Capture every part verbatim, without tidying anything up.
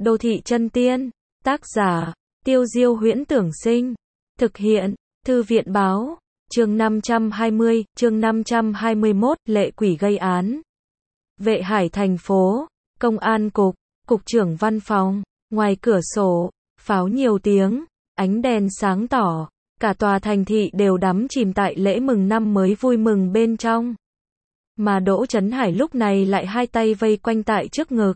Đô thị chân tiên, tác giả, Tiêu Diêu Huyễn Tưởng Sinh, thực hiện, Thư viện Báo, chương năm trăm hai mươi, chương năm trăm hai mươi mốt, lệ quỷ gây án. Vệ Hải thành phố, công an cục, cục trưởng văn phòng, ngoài cửa sổ, pháo nhiều tiếng, ánh đèn sáng tỏ, cả tòa thành thị đều đắm chìm tại lễ mừng năm mới vui mừng bên trong. Mà Đỗ Chấn Hải lúc này lại hai tay vây quanh tại trước ngực.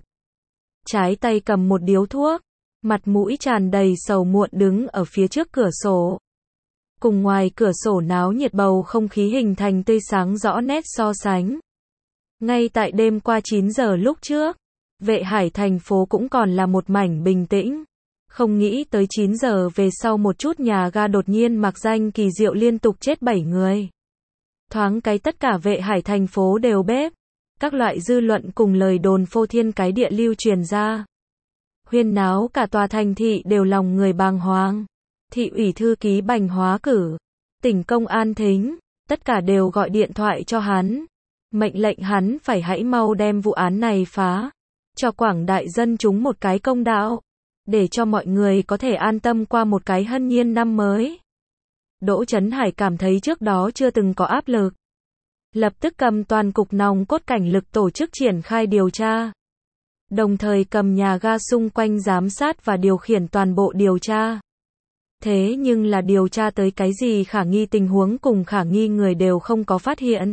Trái tay cầm một điếu thuốc, mặt mũi tràn đầy sầu muộn đứng ở phía trước cửa sổ. Cùng ngoài cửa sổ náo nhiệt bầu không khí hình thành tươi sáng rõ nét so sánh. Ngay tại đêm qua chín giờ lúc trước, Vệ Hải thành phố cũng còn là một mảnh bình tĩnh. Không nghĩ tới chín giờ về sau một chút nhà ga đột nhiên mặc danh kỳ diệu liên tục chết bảy người. Thoáng cái tất cả Vệ Hải thành phố đều bếp. Các loại dư luận cùng lời đồn phô thiên cái địa lưu truyền ra. Huyên náo cả tòa thành thị đều lòng người bàng hoàng. Thị ủy thư ký Bành Hóa Cử, tỉnh công an Thính, tất cả đều gọi điện thoại cho hắn. Mệnh lệnh hắn phải hãy mau đem vụ án này phá. Cho quảng đại dân chúng một cái công đạo. Để cho mọi người có thể an tâm qua một cái hân nhiên năm mới. Đỗ Chấn Hải cảm thấy trước đó chưa từng có áp lực. Lập tức cầm toàn cục nòng cốt cảnh lực tổ chức triển khai điều tra. Đồng thời cầm nhà ga xung quanh giám sát và điều khiển toàn bộ điều tra. Thế nhưng là điều tra tới cái gì khả nghi tình huống cùng khả nghi người đều không có phát hiện.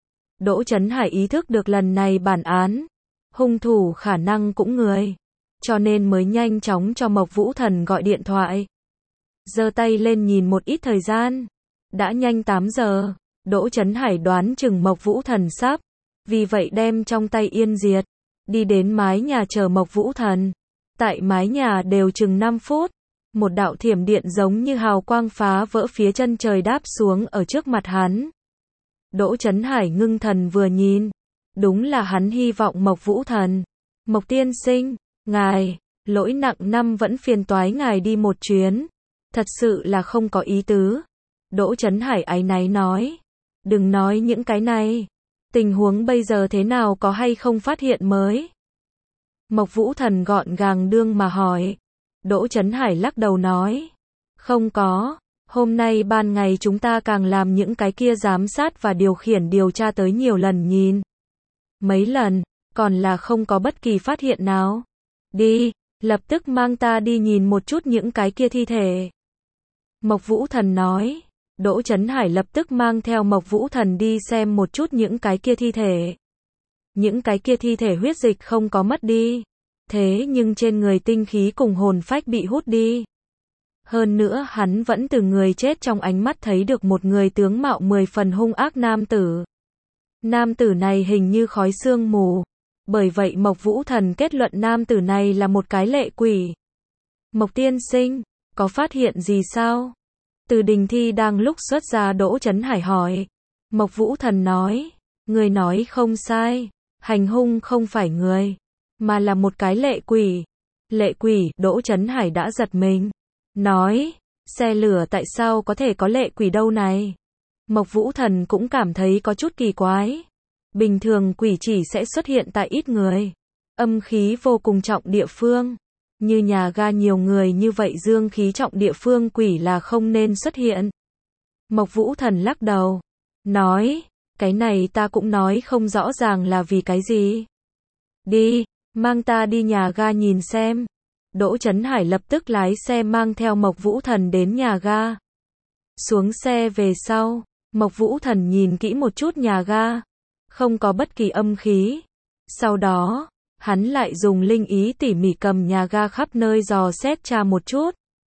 Đỗ Chấn Hải ý thức được lần này bản án, hung thủ khả năng cũng người. Cho nên mới nhanh chóng cho Mộc Vũ Thần gọi điện thoại. Giơ tay lên nhìn một ít thời gian. Đã nhanh tám giờ. Đỗ Chấn Hải đoán chừng Mộc Vũ Thần sắp. Vì vậy đem trong tay yên diệt. Đi đến mái nhà chờ Mộc Vũ Thần. Tại mái nhà đều chừng năm phút. Một đạo thiểm điện giống như hào quang phá vỡ phía chân trời đáp xuống ở trước mặt hắn. Đỗ Chấn Hải ngưng thần vừa nhìn. Đúng là hắn hy vọng Mộc Vũ Thần. Mộc tiên sinh, ngài, lỗi nặng năm vẫn phiền toái ngài đi một chuyến. Thật sự là không có ý tứ. Đỗ Chấn Hải áy náy nói. Đừng nói những cái này. Tình huống bây giờ thế nào có hay không phát hiện mới? Mộc Vũ Thần gọn gàng đương mà hỏi. Đỗ Chấn Hải lắc đầu nói. Không có. Hôm nay ban ngày chúng ta càng làm những cái kia giám sát và điều khiển điều tra tới nhiều lần nhìn. Mấy lần, còn là không có bất kỳ phát hiện nào. Đi, lập tức mang ta đi nhìn một chút những cái kia thi thể. Mộc Vũ Thần nói. Đỗ Chấn Hải lập tức mang theo Mộc Vũ Thần đi xem một chút những cái kia thi thể. Những cái kia thi thể huyết dịch không có mất đi. Thế nhưng trên người tinh khí cùng hồn phách bị hút đi. Hơn nữa hắn vẫn từ người chết trong ánh mắt thấy được một người tướng mạo mười phần hung ác nam tử. Nam tử này hình như khói sương mù. Bởi vậy Mộc Vũ Thần kết luận nam tử này là một cái lệ quỷ. Mộc tiên sinh, có phát hiện gì sao? Từ Đình Thi đang lúc xuất ra. Đỗ Chấn Hải hỏi. Mộc Vũ Thần nói. Người nói không sai. Hành hung không phải người. Mà là một cái lệ quỷ. Lệ quỷ, Đỗ Chấn Hải đã giật mình. Nói. Xe lửa tại sao có thể có lệ quỷ đâu này? Mộc Vũ Thần cũng cảm thấy có chút kỳ quái. Bình thường quỷ chỉ sẽ xuất hiện tại ít người. Âm khí vô cùng trọng địa phương. Như nhà ga nhiều người như vậy dương khí trọng địa phương quỷ là không nên xuất hiện. Mộc Vũ Thần lắc đầu. Nói. Cái này ta cũng nói không rõ ràng là vì cái gì. Đi, mang ta đi nhà ga nhìn xem. Đỗ Chấn Hải lập tức lái xe mang theo Mộc Vũ Thần đến nhà ga. Xuống xe về sau, Mộc Vũ Thần nhìn kỹ một chút nhà ga. Không có bất kỳ âm khí. Sau đó, hắn lại dùng linh ý tỉ mỉ cầm nhà ga khắp nơi dò xét tra một chút.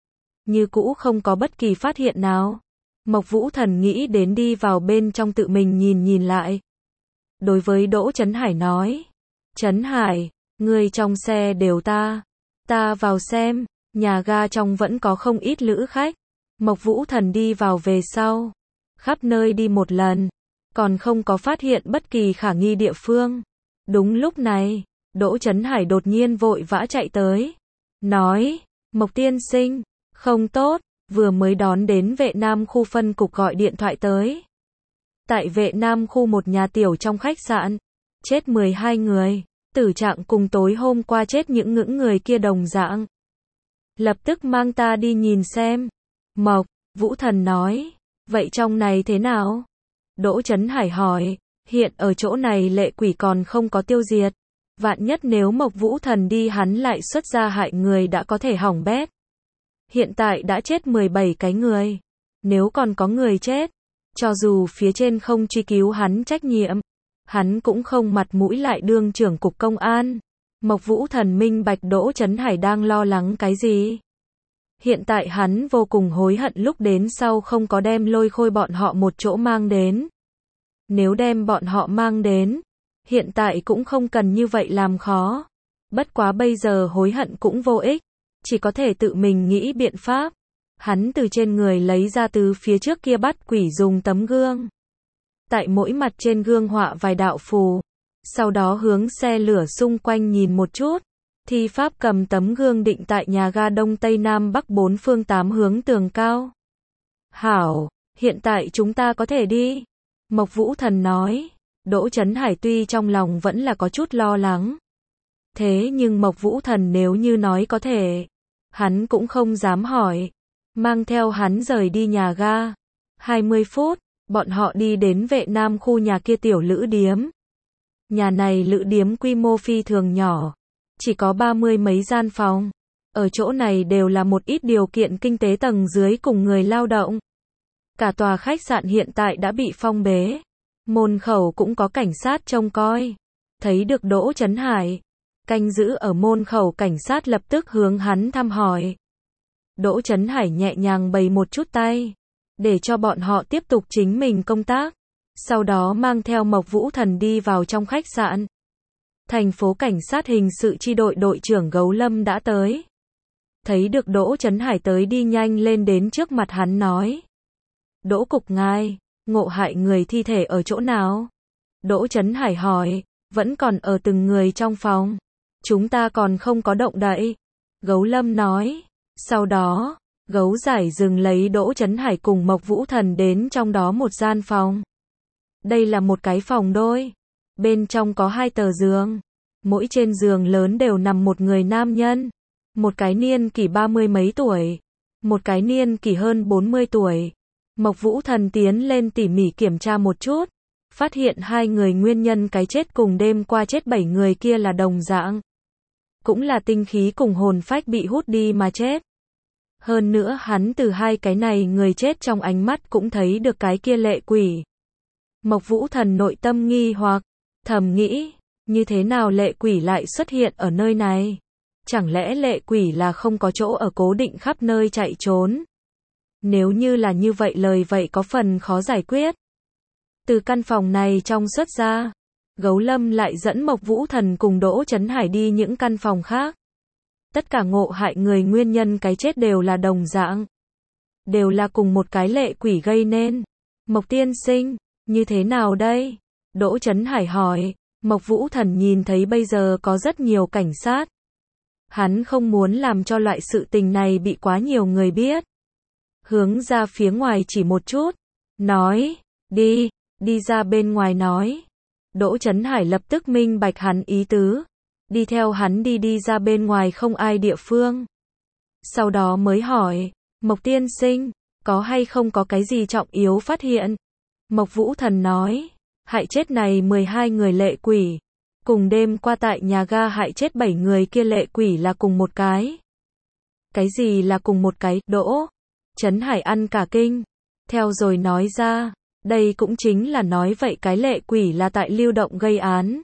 Như cũ không có bất kỳ phát hiện nào. Mộc Vũ Thần nghĩ đến đi vào bên trong tự mình nhìn nhìn lại. Đối với Đỗ Chấn Hải nói. Chấn Hải, người trong xe đều ta. Ta vào xem, nhà ga trong vẫn có không ít lữ khách. Mộc Vũ Thần đi vào về sau. Khắp nơi đi một lần. Còn không có phát hiện bất kỳ khả nghi địa phương. Đúng lúc này, Đỗ Chấn Hải đột nhiên vội vã chạy tới. Nói, Mộc tiên sinh, không tốt, vừa mới đón đến Vệ Nam khu phân cục gọi điện thoại tới. Tại Vệ Nam khu một nhà tiểu trong khách sạn, chết mười hai người. Tử trạng cùng tối hôm qua chết những những người kia đồng dạng. Lập tức mang ta đi nhìn xem. Mộc Vũ Thần nói. Vậy trong này thế nào? Đỗ Chấn Hải hỏi. Hiện ở chỗ này lệ quỷ còn không có tiêu diệt. Vạn nhất nếu Mộc Vũ Thần đi hắn lại xuất ra hại người đã có thể hỏng bét. Hiện tại đã chết mười bảy cái người. Nếu còn có người chết, cho dù phía trên không truy cứu hắn trách nhiệm, hắn cũng không mặt mũi lại đương trưởng cục công an. Mộc Vũ Thần minh bạch Đỗ Chấn Hải đang lo lắng cái gì. Hiện tại hắn vô cùng hối hận lúc đến sau không có đem Lôi Khôi bọn họ một chỗ mang đến. Nếu đem bọn họ mang đến, hiện tại cũng không cần như vậy làm khó. Bất quá bây giờ hối hận cũng vô ích, chỉ có thể tự mình nghĩ biện pháp. Hắn từ trên người lấy ra từ phía trước kia bắt quỷ dùng tấm gương. Tại mỗi mặt trên gương họa vài đạo phù. Sau đó hướng xe lửa xung quanh nhìn một chút. Thi pháp cầm tấm gương định tại nhà ga đông tây nam bắc bốn phương tám hướng tường cao. Hảo, hiện tại chúng ta có thể đi. Mộc Vũ Thần nói. Đỗ Chấn Hải tuy trong lòng vẫn là có chút lo lắng. Thế nhưng Mộc Vũ Thần nếu như nói có thể, hắn cũng không dám hỏi. Mang theo hắn rời đi nhà ga. hai mươi phút, bọn họ đi đến vệ nam khu nhà kia tiểu lữ điếm. Nhà này lữ điếm quy mô phi thường nhỏ, chỉ có ba mươi mấy gian phòng. Ở chỗ này đều là một ít điều kiện kinh tế tầng dưới cùng người lao động. Cả tòa khách sạn hiện tại đã bị phong bế. Môn khẩu cũng có cảnh sát trông coi. Thấy được Đỗ Chấn Hải, canh giữ ở môn khẩu cảnh sát lập tức hướng hắn thăm hỏi. Đỗ Chấn Hải nhẹ nhàng bày một chút tay, để cho bọn họ tiếp tục chính mình công tác. Sau đó mang theo Mộc Vũ Thần đi vào trong khách sạn. Thành phố cảnh sát hình sự chi đội đội trưởng Gấu Lâm đã tới. Thấy được Đỗ Chấn Hải tới đi nhanh lên đến trước mặt hắn nói. Đỗ cục ngài, ngộ hại người thi thể ở chỗ nào? Đỗ Chấn Hải hỏi, vẫn còn ở từng người trong phòng. Chúng ta còn không có động đậy. Gấu Lâm nói. Sau đó, Gấu Giải dừng lấy Đỗ Chấn Hải cùng Mộc Vũ Thần đến trong đó một gian phòng. Đây là một cái phòng đôi. Bên trong có hai tờ giường. Mỗi trên giường lớn đều nằm một người nam nhân. Một cái niên kỷ ba mươi mấy tuổi. Một cái niên kỷ hơn bốn mươi tuổi. Mộc Vũ Thần tiến lên tỉ mỉ kiểm tra một chút. Phát hiện hai người nguyên nhân cái chết cùng đêm qua chết bảy người kia là đồng dạng. Cũng là tinh khí cùng hồn phách bị hút đi mà chết. Hơn nữa hắn từ hai cái này người chết trong ánh mắt cũng thấy được cái kia lệ quỷ. Mộc Vũ Thần nội tâm nghi hoặc, thầm nghĩ, như thế nào lệ quỷ lại xuất hiện ở nơi này? Chẳng lẽ lệ quỷ là không có chỗ ở cố định khắp nơi chạy trốn? Nếu như là như vậy lời vậy có phần khó giải quyết. Từ căn phòng này trong xuất ra, Gấu Lâm lại dẫn Mộc Vũ Thần cùng Đỗ Chấn Hải đi những căn phòng khác. Tất cả ngộ hại người nguyên nhân cái chết đều là đồng dạng. Đều là cùng một cái lệ quỷ gây nên. Mộc tiên sinh, như thế nào đây? Đỗ Chấn Hải hỏi. Mộc Vũ Thần nhìn thấy bây giờ có rất nhiều cảnh sát. Hắn không muốn làm cho loại sự tình này bị quá nhiều người biết. Hướng ra phía ngoài chỉ một chút. Nói, đi, đi ra bên ngoài nói. Đỗ Chấn Hải lập tức minh bạch hắn ý tứ. Đi theo hắn đi đi ra bên ngoài không ai địa phương. Sau đó mới hỏi, Mộc tiên sinh, có hay không có cái gì trọng yếu phát hiện? Mộc Vũ Thần nói, hại chết này mười hai người lệ quỷ. Cùng đêm qua tại nhà ga hại chết bảy người kia lệ quỷ là cùng một cái. Cái gì là cùng một cái? Đỗ Chấn Hải ăn cả kinh. Theo rồi nói ra, đây cũng chính là nói vậy cái lệ quỷ là tại lưu động gây án.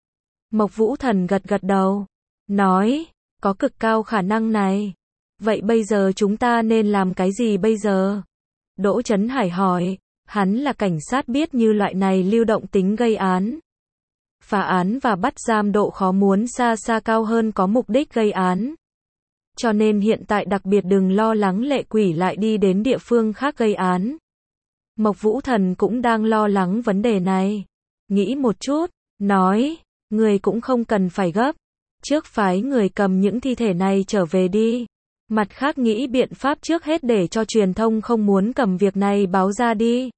Mộc Vũ Thần gật gật đầu. Nói, có cực cao khả năng này. Vậy bây giờ chúng ta nên làm cái gì bây giờ? Đỗ Chấn Hải hỏi. Hắn là cảnh sát biết như loại này lưu động tính gây án. Phá án và bắt giam độ khó muốn xa xa cao hơn có mục đích gây án. Cho nên hiện tại đặc biệt đừng lo lắng lệ quỷ lại đi đến địa phương khác gây án. Mộc Vũ Thần cũng đang lo lắng vấn đề này. Nghĩ một chút, nói, người cũng không cần phải gấp. Trước phái người cầm những thi thể này trở về đi. Mặt khác nghĩ biện pháp trước hết để cho truyền thông không muốn cầm việc này báo ra đi.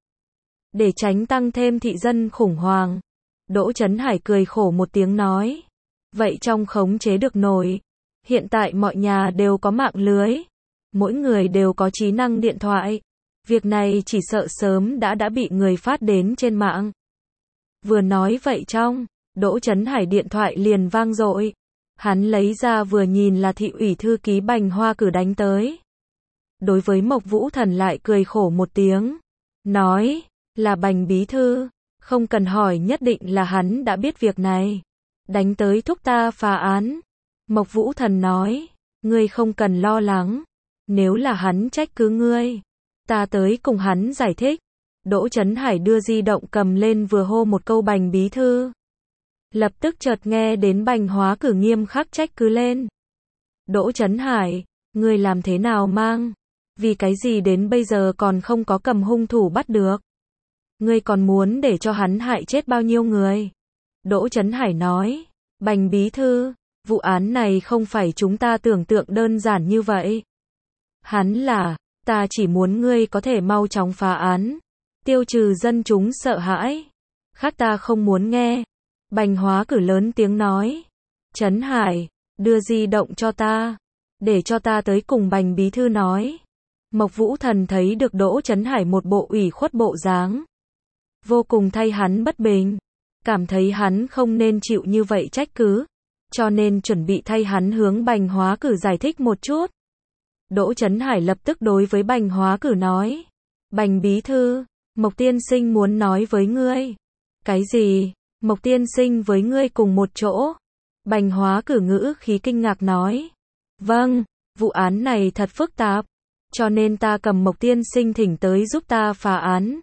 Để tránh tăng thêm thị dân khủng hoảng. Đỗ Chấn Hải cười khổ một tiếng nói. vậy trong khống chế được nổi. Hiện tại mọi nhà đều có mạng lưới, mỗi người đều có trí năng điện thoại. Việc này chỉ sợ sớm đã đã bị người phát đến trên mạng. Vừa nói vậy trong, Đỗ Chấn Hải điện thoại liền vang dội. Hắn lấy ra vừa nhìn là thị ủy thư ký Bành Hoa Cử đánh tới. Đối với Mộc Vũ Thần lại cười khổ một tiếng, nói, là Bành bí thư, không cần hỏi nhất định là hắn đã biết việc này. Đánh tới thúc ta phá án. Mộc Vũ Thần nói, ngươi không cần lo lắng, nếu là hắn trách cứ ngươi, ta tới cùng hắn giải thích. Đỗ Chấn Hải đưa di động cầm lên vừa hô một câu Bành bí thư. Lập tức chợt nghe đến Bành Hóa Cử nghiêm khắc trách cứ lên. Đỗ Chấn Hải, ngươi làm thế nào mang? Vì cái gì đến bây giờ còn không có cầm hung thủ bắt được? Ngươi còn muốn để cho hắn hại chết bao nhiêu người? Đỗ Chấn Hải nói, Bành bí thư, vụ án này không phải chúng ta tưởng tượng đơn giản như vậy. Hắn là, ta chỉ muốn ngươi có thể mau chóng phá án, tiêu trừ dân chúng sợ hãi. Khác ta không muốn nghe. Bành Hóa Cử lớn tiếng nói, Chấn Hải, đưa di động cho ta, để cho ta tới cùng Bành bí thư nói. Mộc Vũ Thần thấy được Đỗ Chấn Hải một bộ ủy khuất bộ dáng, vô cùng thay hắn bất bình, cảm thấy hắn không nên chịu như vậy trách cứ, cho nên chuẩn bị thay hắn hướng Bành Hóa Cử giải thích một chút. Đỗ Chấn Hải lập tức đối với Bành Hóa Cử nói, Bành bí thư, Mộc tiên sinh muốn nói với ngươi. Cái gì? Mộc tiên sinh với ngươi cùng một chỗ? Bành Hóa Cử ngữ khí kinh ngạc nói, vâng, vụ án này thật phức tạp, cho nên ta cầm Mộc tiên sinh thỉnh tới giúp ta phá án.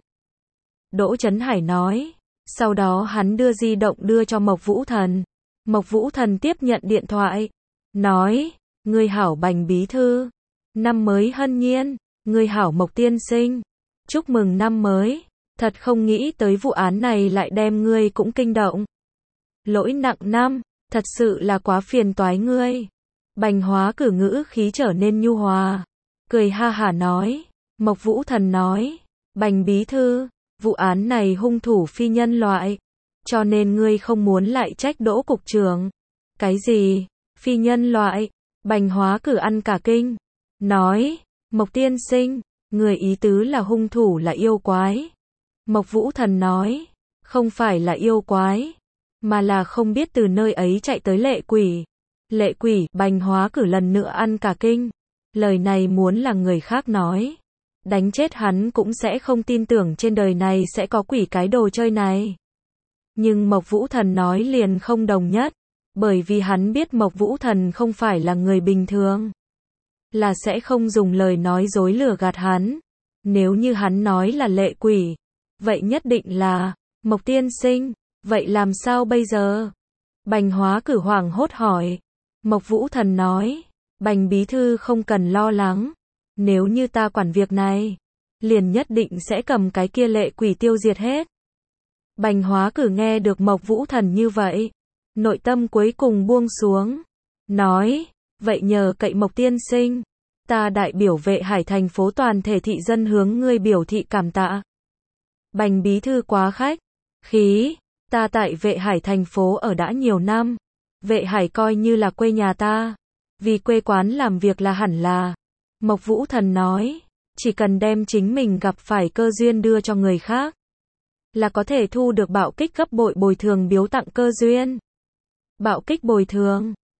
Đỗ Chấn Hải nói, sau đó hắn đưa di động đưa cho Mộc Vũ Thần. Mộc Vũ Thần tiếp nhận điện thoại, nói, ngươi hảo Bành bí thư, năm mới hân nhiên, ngươi hảo Mộc tiên sinh, chúc mừng năm mới, thật không nghĩ tới vụ án này lại đem ngươi cũng kinh động. Lỗi nặng năm, thật sự là quá phiền toái ngươi. Bành Hóa Cử ngữ khí trở nên nhu hòa, cười ha hả nói, Mộc Vũ Thần nói, Bành bí thư, vụ án này hung thủ phi nhân loại, cho nên ngươi không muốn lại trách Đỗ cục trưởng. Cái gì? Phi nhân loại? Bành Hóa Cử ăn cả kinh, nói, Mộc tiên sinh, người ý tứ là hung thủ là yêu quái. Mộc Vũ Thần nói, không phải là yêu quái, mà là không biết từ nơi ấy chạy tới lệ quỷ. Lệ quỷ? Bành Hóa Cử lần nữa ăn cả kinh, lời này muốn là người khác nói, đánh chết hắn cũng sẽ không tin tưởng trên đời này sẽ có quỷ cái đồ chơi này. Nhưng Mộc Vũ Thần nói liền không đồng nhất, bởi vì hắn biết Mộc Vũ Thần không phải là người bình thường, là sẽ không dùng lời nói dối lừa gạt hắn. Nếu như hắn nói là lệ quỷ, vậy nhất định là, Mộc tiên sinh, vậy làm sao bây giờ? Bành Hóa Cử hoảng hốt hỏi. Mộc Vũ Thần nói, Bành bí thư không cần lo lắng, nếu như ta quản việc này, liền nhất định sẽ cầm cái kia lệ quỷ tiêu diệt hết. Bành Hóa Cử nghe được Mộc Vũ Thần như vậy, nội tâm cuối cùng buông xuống, nói, vậy nhờ cậy Mộc tiên sinh, ta đại biểu Vệ Hải thành phố toàn thể thị dân hướng ngươi biểu thị cảm tạ. Bành bí thư quá khách khí, ta tại Vệ Hải thành phố ở đã nhiều năm, Vệ Hải coi như là quê nhà ta, vì quê quán làm việc là hẳn là. Mộc Vũ Thần nói, chỉ cần đem chính mình gặp phải cơ duyên đưa cho người khác, là có thể thu được bạo kích gấp bội bồi thường biếu tặng cơ duyên. Bạo kích bồi thường